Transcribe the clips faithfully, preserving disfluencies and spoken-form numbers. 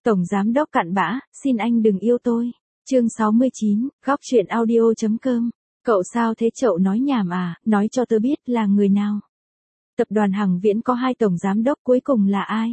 Tổng giám đốc cặn bã, xin anh đừng yêu tôi. Chương sáu mươi chín, góc truyện audio chấm com. Cậu sao thế Chậu nói nhảm à, nói cho tớ biết là người nào. Tập đoàn Hằng Viễn có hai tổng giám đốc, cuối cùng là ai?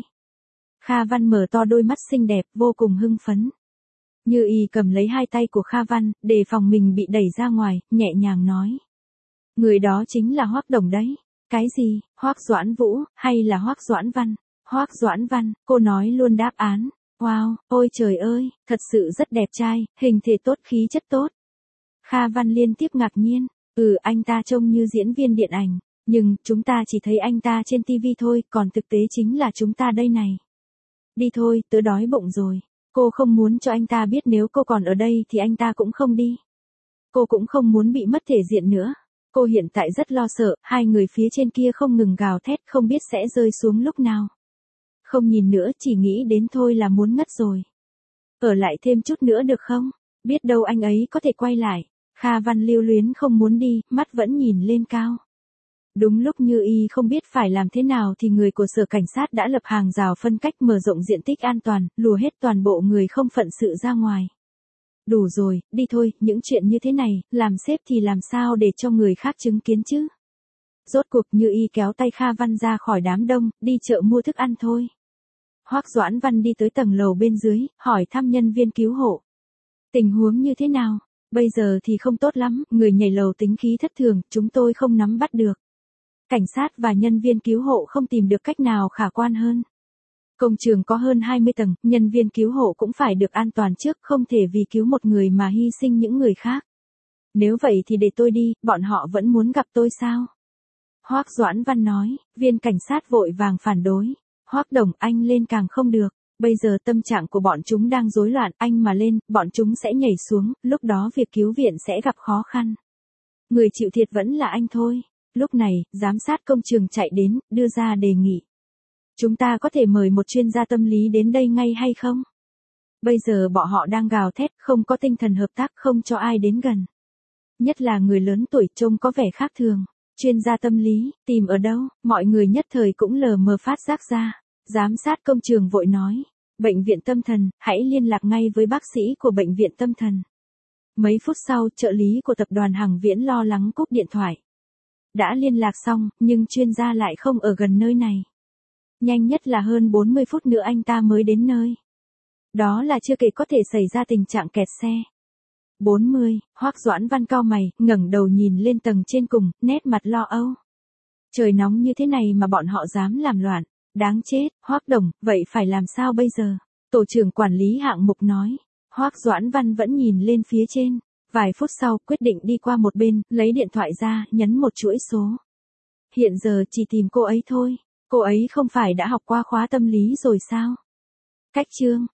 Kha Văn mở to đôi mắt xinh đẹp, vô cùng hưng phấn. Như Y cầm lấy hai tay của Kha Văn, đề phòng mình bị đẩy ra ngoài, nhẹ nhàng nói. Người đó chính là Hoắc Đồng đấy. Cái gì, Hoắc Doãn Vũ, hay là Hoắc Doãn Văn? Hoắc Doãn Văn, cô nói luôn đáp án. Wow, ôi trời ơi, thật sự rất đẹp trai, hình thể tốt, khí chất tốt. Kha Văn liên tiếp ngạc nhiên, ừ anh ta trông như diễn viên điện ảnh, nhưng chúng ta chỉ thấy anh ta trên tivi thôi, còn thực tế chính là chúng ta đây này. Đi thôi, tớ đói bụng rồi. Cô không muốn cho anh ta biết nếu cô còn ở đây thì anh ta cũng không đi. Cô cũng không muốn bị mất thể diện nữa. Cô hiện tại rất lo sợ, hai người phía trên kia không ngừng gào thét, không biết sẽ rơi xuống lúc nào. Không nhìn nữa, chỉ nghĩ đến thôi là muốn ngất rồi. Ở lại thêm chút nữa được không? Biết đâu anh ấy có thể quay lại. Kha Văn lưu luyến không muốn đi, mắt vẫn nhìn lên cao. Đúng lúc Như Y không biết phải làm thế nào thì người của sở cảnh sát đã lập hàng rào phân cách, mở rộng diện tích an toàn, lùa hết toàn bộ người không phận sự ra ngoài. Đủ rồi, đi thôi, những chuyện như thế này, làm sếp thì làm sao để cho người khác chứng kiến chứ? Rốt cuộc Như Y kéo tay Kha Văn ra khỏi đám đông, đi chợ mua thức ăn thôi. Hoắc Doãn Văn đi tới tầng lầu bên dưới, hỏi thăm nhân viên cứu hộ. Tình huống như thế nào? Bây giờ thì không tốt lắm, người nhảy lầu tính khí thất thường, chúng tôi không nắm bắt được. Cảnh sát và nhân viên cứu hộ không tìm được cách nào khả quan hơn. Công trường có hơn hai mươi tầng, nhân viên cứu hộ cũng phải được an toàn trước, không thể vì cứu một người mà hy sinh những người khác. Nếu vậy thì để tôi đi, bọn họ vẫn muốn gặp tôi sao? Hoắc Doãn Văn nói, viên cảnh sát vội vàng phản đối. Hoắc Đồng, anh lên càng không được, bây giờ tâm trạng của bọn chúng đang rối loạn, anh mà lên, bọn chúng sẽ nhảy xuống, lúc đó việc cứu viện sẽ gặp khó khăn. Người chịu thiệt vẫn là anh thôi. Lúc này, giám sát công trường chạy đến, đưa ra đề nghị. Chúng ta có thể mời một chuyên gia tâm lý đến đây ngay hay không? Bây giờ bọn họ đang gào thét, không có tinh thần hợp tác, không cho ai đến gần. Nhất là người lớn tuổi trông có vẻ khác thường. Chuyên gia tâm lý, tìm ở đâu? Mọi người nhất thời cũng lờ mờ phát giác ra. Giám sát công trường vội nói. Bệnh viện tâm thần, hãy liên lạc ngay với bác sĩ của bệnh viện tâm thần. Mấy phút sau, trợ lý của tập đoàn Hằng Viễn lo lắng cúp điện thoại. Đã liên lạc xong, nhưng chuyên gia lại không ở gần nơi này. Nhanh nhất là hơn bốn mươi phút nữa anh ta mới đến nơi. Đó là chưa kể có thể xảy ra tình trạng kẹt xe. bốn mươi, Hoắc Doãn Văn cau mày, ngẩng đầu nhìn lên tầng trên cùng, nét mặt lo âu. Trời nóng như thế này mà bọn họ dám làm loạn, đáng chết. Hoắc Đồng, vậy phải làm sao bây giờ? Tổ trưởng quản lý hạng mục nói. Hoắc Doãn Văn vẫn nhìn lên phía trên. Vài phút sau, quyết định đi qua một bên, lấy điện thoại ra, nhấn một chuỗi số. Hiện giờ chỉ tìm cô ấy thôi. Cô ấy không phải đã học qua khóa tâm lý rồi sao? Cách chương.